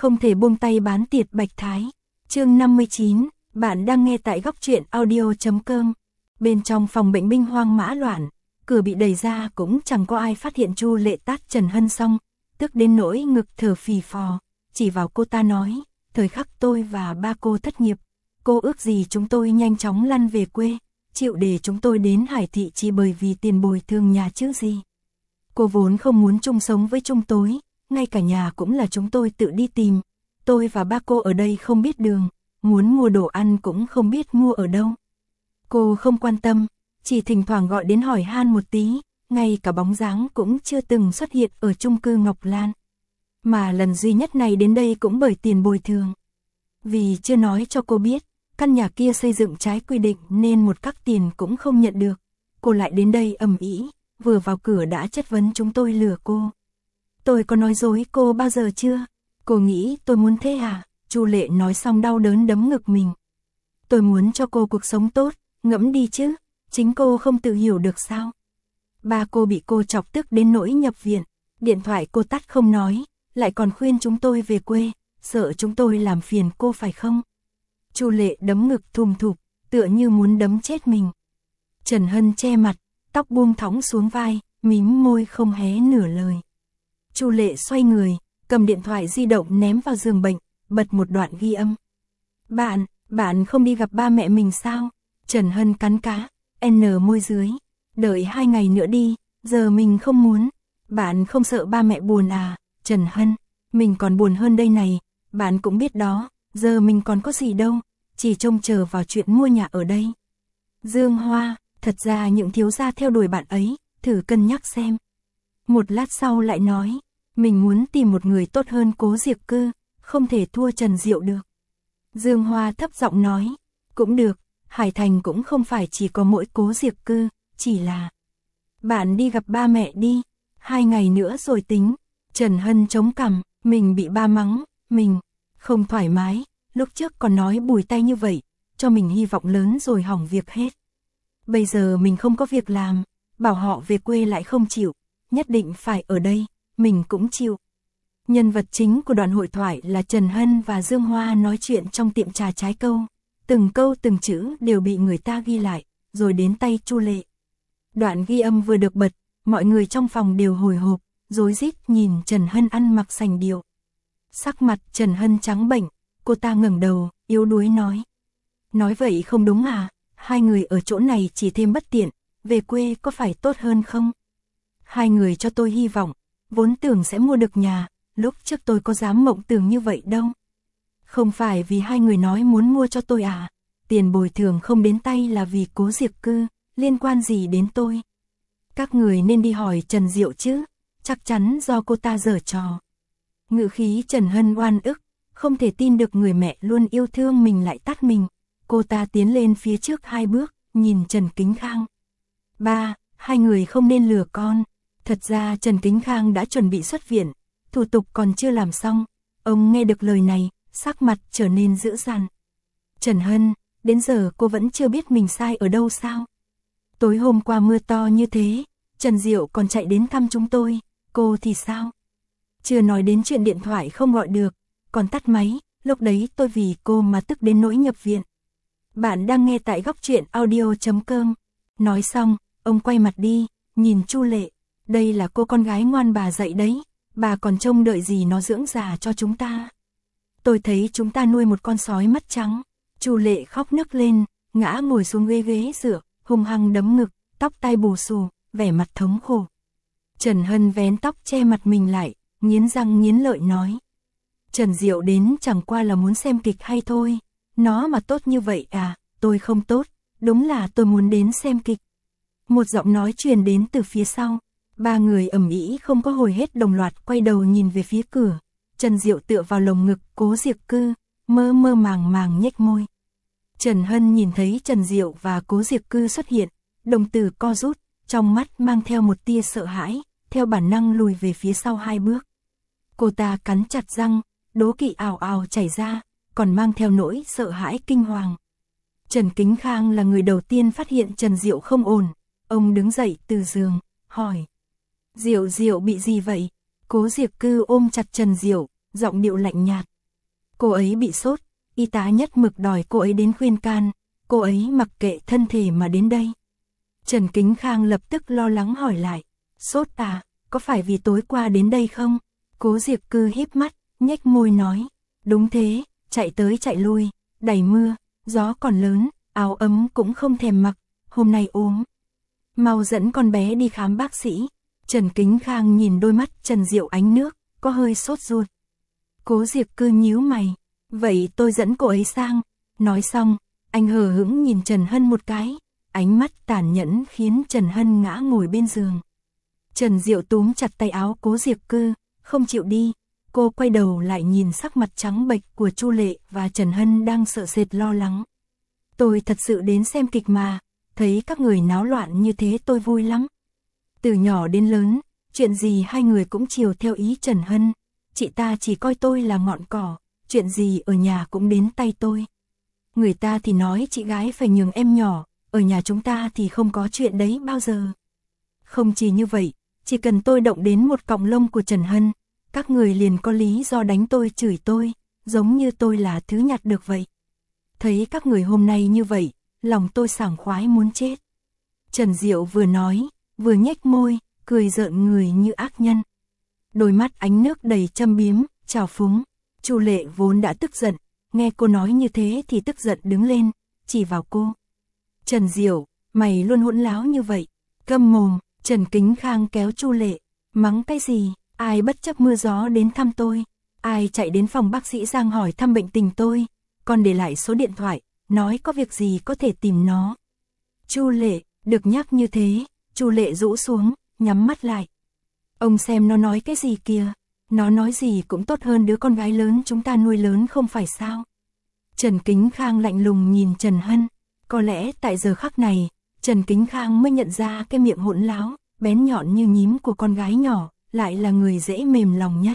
Không thể buông tay bán tiệt Bạch Thái. Chương 59, bạn đang nghe tại góc truyện audio.com. Bên trong phòng bệnh binh hoang mã loạn, cửa bị đẩy ra cũng chẳng có ai phát hiện Chu Lệ tát Trần Hân xong, tức đến nỗi ngực thở phì phò, chỉ vào cô ta nói, thời khắc tôi và ba cô thất nghiệp, cô ước gì chúng tôi nhanh chóng lăn về quê, chịu để chúng tôi đến Hải Thị chỉ bởi vì tiền bồi thường nhà chứ gì. Cô vốn không muốn chung sống với chúng tôi, ngay cả nhà cũng là chúng tôi tự đi tìm, tôi và ba cô ở đây không biết đường, muốn mua đồ ăn cũng không biết mua ở đâu. Cô không quan tâm, chỉ thỉnh thoảng gọi đến hỏi han một tí, ngay cả bóng dáng cũng chưa từng xuất hiện ở chung cư Ngọc Lan. Mà lần duy nhất này đến đây cũng bởi tiền bồi thường. Vì chưa nói cho cô biết, căn nhà kia xây dựng trái quy định nên một cắc tiền cũng không nhận được. Cô lại đến đây ầm ĩ, vừa vào cửa đã chất vấn chúng tôi lừa cô. Tôi có nói dối cô bao giờ chưa? Cô nghĩ tôi muốn thế à? Chu Lệ nói xong đau đớn đấm ngực mình. Tôi muốn cho cô cuộc sống tốt, ngẫm đi chứ, chính cô không tự hiểu được sao? Ba cô bị cô chọc tức đến nỗi nhập viện, điện thoại cô tắt không nói, lại còn khuyên chúng tôi về quê, sợ chúng tôi làm phiền cô phải không? Chu Lệ đấm ngực thùm thụp, tựa như muốn đấm chết mình. Trần Hân che mặt, tóc buông thõng xuống vai, mím môi không hé nửa lời. Chu Lệ xoay người, cầm điện thoại di động ném vào giường bệnh, bật một đoạn ghi âm. Bạn không đi gặp ba mẹ mình sao? Trần Hân cắn cá, môi dưới. Đợi 2 ngày nữa đi, giờ mình không muốn. Bạn không sợ ba mẹ buồn à? Trần Hân, mình còn buồn hơn đây này, bạn cũng biết đó, giờ mình còn có gì đâu, chỉ trông chờ vào chuyện mua nhà ở đây. Dương Hoa, thật ra những thiếu gia theo đuổi bạn ấy, thử cân nhắc xem. Một lát sau lại nói, mình muốn tìm một người tốt hơn Cố Diệp Cư, không thể thua Trần Diệu được. Dương Hoa thấp giọng nói, cũng được, Hải Thành cũng không phải chỉ có mỗi Cố Diệp Cư, chỉ là bạn đi gặp ba mẹ đi, 2 ngày nữa rồi tính. Trần Hân chống cằm, mình bị ba mắng, mình không thoải mái, lúc trước còn nói bùi tay như vậy, cho mình hy vọng lớn rồi hỏng việc hết. Bây giờ mình không có việc làm, bảo họ về quê lại không chịu, nhất định phải ở đây, mình cũng chịu. Nhân vật chính của đoạn hội thoại là Trần Hân và Dương Hoa nói chuyện trong tiệm trà Trái Câu, từng câu từng chữ đều bị người ta ghi lại, rồi đến tay Chu Lệ. Đoạn ghi âm vừa được bật, mọi người trong phòng đều hồi hộp, rối rít nhìn Trần Hân ăn mặc sành điệu. Sắc mặt Trần Hân trắng bệch, cô ta ngẩng đầu, yếu đuối nói. Nói vậy không đúng à, 2 người ở chỗ này chỉ thêm bất tiện, về quê có phải tốt hơn không? 2 người cho tôi hy vọng, vốn tưởng sẽ mua được nhà, lúc trước tôi có dám mộng tưởng như vậy đâu. Không phải vì 2 người nói muốn mua cho tôi à, tiền bồi thường không đến tay là vì Cố Diệp Cư, liên quan gì đến tôi? Các người nên đi hỏi Trần Diệu chứ, chắc chắn do cô ta giở trò. Ngữ khí Trần Hân oan ức, không thể tin được người mẹ luôn yêu thương mình lại tát mình. Cô ta tiến lên phía trước 2 bước, nhìn Trần Kính Khang. Ba, 2 người không nên lừa con. Thật ra Trần Kính Khang đã chuẩn bị xuất viện, thủ tục còn chưa làm xong. Ông nghe được lời này, sắc mặt trở nên dữ dằn. Trần Hân, đến giờ cô vẫn chưa biết mình sai ở đâu sao? Tối hôm qua mưa to như thế, Trần Diệu còn chạy đến thăm chúng tôi, cô thì sao? Chưa nói đến chuyện điện thoại không gọi được, còn tắt máy, lúc đấy tôi vì cô mà tức đến nỗi nhập viện. Bạn đang nghe tại góc truyện audio.com. Nói xong, ông quay mặt đi, nhìn Chu Lệ, đây là cô con gái ngoan bà dạy đấy, bà còn trông đợi gì nó dưỡng già cho chúng ta. Tôi thấy chúng ta nuôi một con sói mắt trắng. Chu Lệ khóc nức lên, ngã ngồi xuống ghế dựa, hung hăng đấm ngực, tóc tai bù xù, vẻ mặt thống khổ. Trần Hân vén tóc che mặt mình lại, nghiến răng nghiến lợi nói. Trần Diệu đến chẳng qua là muốn xem kịch hay thôi, nó mà tốt như vậy à, tôi không tốt, đúng là tôi muốn đến xem kịch. Một giọng nói truyền đến từ phía sau, 3 người ầm ĩ không có hồi hết đồng loạt quay đầu nhìn về phía cửa. Trần Diệu tựa vào lồng ngực Cố Diệp Cư, mơ mơ màng màng nhếch môi. Trần Hân nhìn thấy Trần Diệu và Cố Diệp Cư xuất hiện, đồng tử co rút, trong mắt mang theo một tia sợ hãi, theo bản năng lùi về phía sau 2 bước. Cô ta cắn chặt răng, đố kỵ ào ào chảy ra, còn mang theo nỗi sợ hãi kinh hoàng. Trần Kính Khang là người đầu tiên phát hiện Trần Diệu không ổn, ông đứng dậy từ giường, hỏi. Diệu bị gì vậy? Cố Diệp Cư ôm chặt Trần Diệu, giọng điệu lạnh nhạt. Cô ấy bị sốt, y tá nhất mực đòi cô ấy đến khuyên can, cô ấy mặc kệ thân thể mà đến đây. Trần Kính Khang lập tức lo lắng hỏi lại, sốt à, có phải vì tối qua đến đây không? Cố Diệp Cư híp mắt, nhếch môi nói, đúng thế, chạy tới chạy lui, đầy mưa, gió còn lớn, áo ấm cũng không thèm mặc, hôm nay ốm. Mau dẫn con bé đi khám bác sĩ. Trần Kính Khang nhìn đôi mắt Trần Diệu ánh nước, có hơi sốt ruột. Cố Diệp Cư nhíu mày, vậy tôi dẫn cô ấy sang. Nói xong, anh hờ hững nhìn Trần Hân một cái, ánh mắt tàn nhẫn khiến Trần Hân ngã ngồi bên giường. Trần Diệu túm chặt tay áo Cố Diệp Cư, không chịu đi. Cô quay đầu lại nhìn sắc mặt trắng bệch của Chu Lệ và Trần Hân đang sợ sệt lo lắng. Tôi thật sự đến xem kịch mà, thấy các người náo loạn như thế tôi vui lắm. Từ nhỏ đến lớn, chuyện gì hai người cũng chiều theo ý Trần Hân. Chị ta chỉ coi tôi là ngọn cỏ, chuyện gì ở nhà cũng đến tay tôi. Người ta thì nói chị gái phải nhường em nhỏ, ở nhà chúng ta thì không có chuyện đấy bao giờ. Không chỉ như vậy, chỉ cần tôi động đến một cọng lông của Trần Hân, các người liền có lý do đánh tôi chửi tôi, giống như tôi là thứ nhặt được vậy. Thấy các người hôm nay như vậy, lòng tôi sảng khoái muốn chết. Trần Diệu vừa nói, vừa nhếch môi, cười rợn người như ác nhân. Đôi mắt ánh nước đầy châm biếm, trào phúng. Chu Lệ vốn đã tức giận, nghe cô nói như thế thì tức giận đứng lên, chỉ vào cô. Trần Diệu, mày luôn hỗn láo như vậy, câm mồm. Trần Kính Khang kéo Chu Lệ, mắng cái gì, ai bất chấp mưa gió đến thăm tôi, ai chạy đến phòng bác sĩ Giang hỏi thăm bệnh tình tôi, còn để lại số điện thoại, nói có việc gì có thể tìm nó. Chu Lệ, được nhắc như thế, Chu Lệ rũ xuống, nhắm mắt lại. Ông xem nó nói cái gì kìa, nó nói gì cũng tốt hơn đứa con gái lớn chúng ta nuôi lớn không phải sao. Trần Kính Khang lạnh lùng nhìn Trần Hân, có lẽ tại giờ khắc này, Trần Kính Khang mới nhận ra cái miệng hỗn láo, bén nhọn như nhím của con gái nhỏ, lại là người dễ mềm lòng nhất.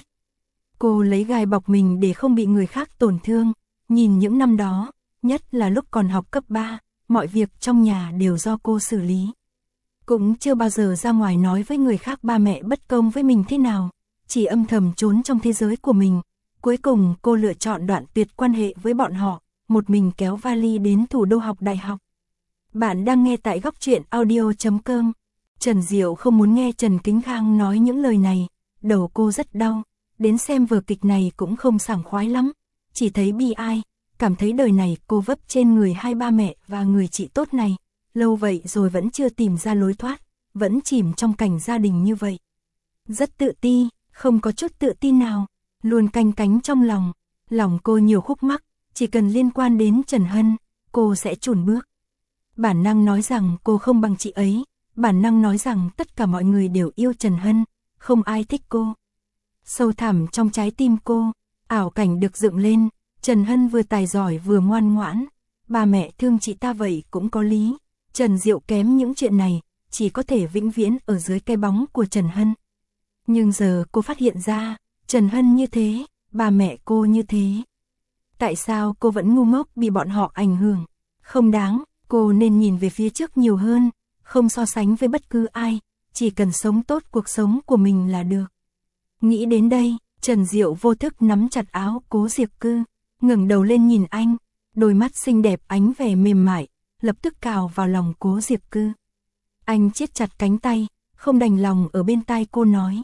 Cô lấy gai bọc mình để không bị người khác tổn thương, nhìn những năm đó, nhất là lúc còn học cấp 3, mọi việc trong nhà đều do cô xử lý. Cũng chưa bao giờ ra ngoài nói với người khác ba mẹ bất công với mình thế nào, chỉ âm thầm trốn trong thế giới của mình. Cuối cùng cô lựa chọn đoạn tuyệt quan hệ với bọn họ, một mình kéo vali đến thủ đô học đại học. Bạn đang nghe tại góc truyện audio.com. Trần Diệu không muốn nghe Trần Kính Khang nói những lời này, đầu cô rất đau, đến xem vở kịch này cũng không sảng khoái lắm, chỉ thấy bi ai, cảm thấy đời này cô vấp trên người hai ba mẹ và người chị tốt này, lâu vậy rồi vẫn chưa tìm ra lối thoát, vẫn chìm trong cảnh gia đình như vậy. Rất tự ti, không có chút tự tin nào, luôn canh cánh trong lòng cô nhiều khúc mắc, chỉ cần liên quan đến Trần Hân, cô sẽ chùn bước. Bản năng nói rằng cô không bằng chị ấy, bản năng nói rằng tất cả mọi người đều yêu Trần Hân, không ai thích cô. Sâu thẳm trong trái tim cô, ảo cảnh được dựng lên, Trần Hân vừa tài giỏi vừa ngoan ngoãn, ba mẹ thương chị ta vậy cũng có lý. Trần Diệu kém những chuyện này, chỉ có thể vĩnh viễn ở dưới cái bóng của Trần Hân. Nhưng giờ cô phát hiện ra, Trần Hân như thế, ba mẹ cô như thế. Tại sao cô vẫn ngu ngốc bị bọn họ ảnh hưởng? Không đáng, cô nên nhìn về phía trước nhiều hơn, không so sánh với bất cứ ai, chỉ cần sống tốt cuộc sống của mình là được. Nghĩ đến đây, Trần Diệu vô thức nắm chặt áo Cố Diệp Cư, ngẩng đầu lên nhìn anh, đôi mắt xinh đẹp ánh vẻ mềm mại, lập tức cào vào lòng Cố Diệp Cư. Anh siết chặt cánh tay, không đành lòng ở bên tai cô nói.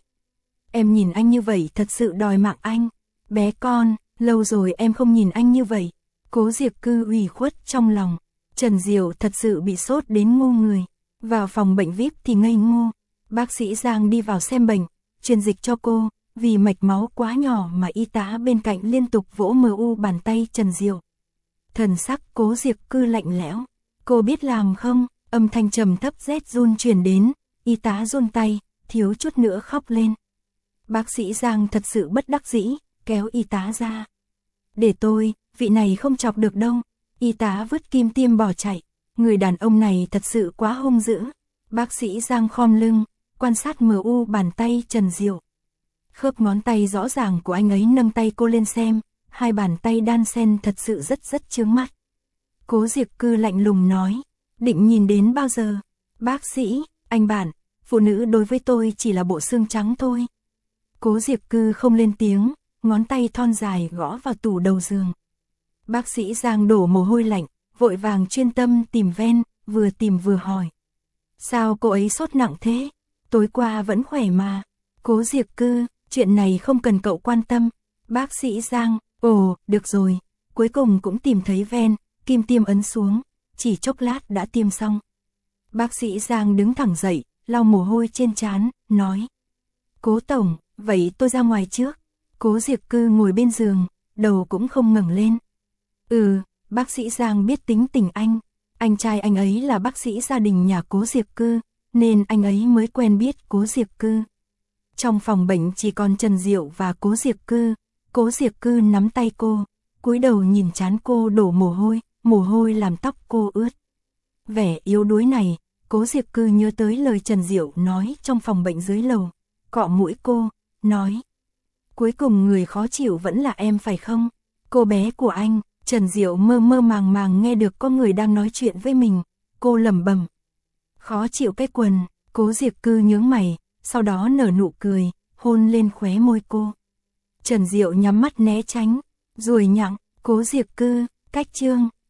Em nhìn anh như vậy thật sự đòi mạng anh. Bé con, lâu rồi em không nhìn anh như vậy. Cố Diệp Cư ủy khuất trong lòng. Trần Diệu thật sự bị sốt đến ngu người. Vào phòng bệnh VIP thì ngây ngô. Bác sĩ Giang đi vào xem bệnh, truyền dịch cho cô. Vì mạch máu quá nhỏ mà y tá bên cạnh liên tục vỗ mu bàn tay Trần Diệu. Thần sắc Cố Diệp Cư lạnh lẽo. Cô biết làm không? Âm thanh trầm thấp rét run truyền đến. Y tá run tay, thiếu chút nữa khóc lên. Bác sĩ Giang thật sự bất đắc dĩ, kéo y tá ra. Để tôi, vị này không chọc được đâu. Y tá vứt kim tiêm bỏ chạy. Người đàn ông này thật sự quá hung dữ. Bác sĩ Giang khom lưng, quan sát mu bàn tay Trần Diệu. Khớp ngón tay rõ ràng của anh ấy nâng tay cô lên xem, hai bàn tay đan xen thật sự rất chướng mắt. Cố Diệp Cư lạnh lùng nói, định nhìn đến bao giờ? Bác sĩ, anh bạn, phụ nữ đối với tôi chỉ là bộ xương trắng thôi. Cố Diệp Cư không lên tiếng, ngón tay thon dài gõ vào tủ đầu giường. Bác sĩ Giang đổ mồ hôi lạnh, vội vàng chuyên tâm tìm ven, vừa tìm vừa hỏi. Sao cô ấy sốt nặng thế? Tối qua vẫn khỏe mà. Cố Diệp Cư, chuyện này không cần cậu quan tâm. Bác sĩ Giang, ồ, được rồi. Cuối cùng cũng tìm thấy ven, kim tiêm ấn xuống, chỉ chốc lát đã tiêm xong. Bác sĩ Giang đứng thẳng dậy, lau mồ hôi trên trán, nói. Cố tổng, vậy tôi ra ngoài trước. Cố Diệp Cư ngồi bên giường, đầu cũng không ngẩng lên. Bác sĩ Giang biết tính tình anh trai anh ấy là bác sĩ gia đình nhà Cố Diệp Cư, nên anh ấy mới quen biết Cố Diệp Cư. Trong phòng bệnh chỉ còn Trần Diệu và Cố Diệp Cư. Cố Diệp Cư nắm tay cô, cúi đầu nhìn trán cô đổ mồ hôi làm tóc cô ướt. Vẻ yếu đuối này, Cố Diệp Cư nhớ tới lời Trần Diệu nói trong phòng bệnh dưới lầu, cọ mũi cô, nói. Cuối cùng người khó chịu vẫn là em phải không? Cô bé của anh. Trần Diệu mơ mơ màng màng nghe được có người đang nói chuyện với mình, cô lẩm bẩm. Khó chịu cái quần, Cố Diệp Cư nhướng mày, sau đó nở nụ cười, hôn lên khóe môi cô. Trần Diệu nhắm mắt né tránh, ruồi nhặng, Cố Diệp Cư, cách chương.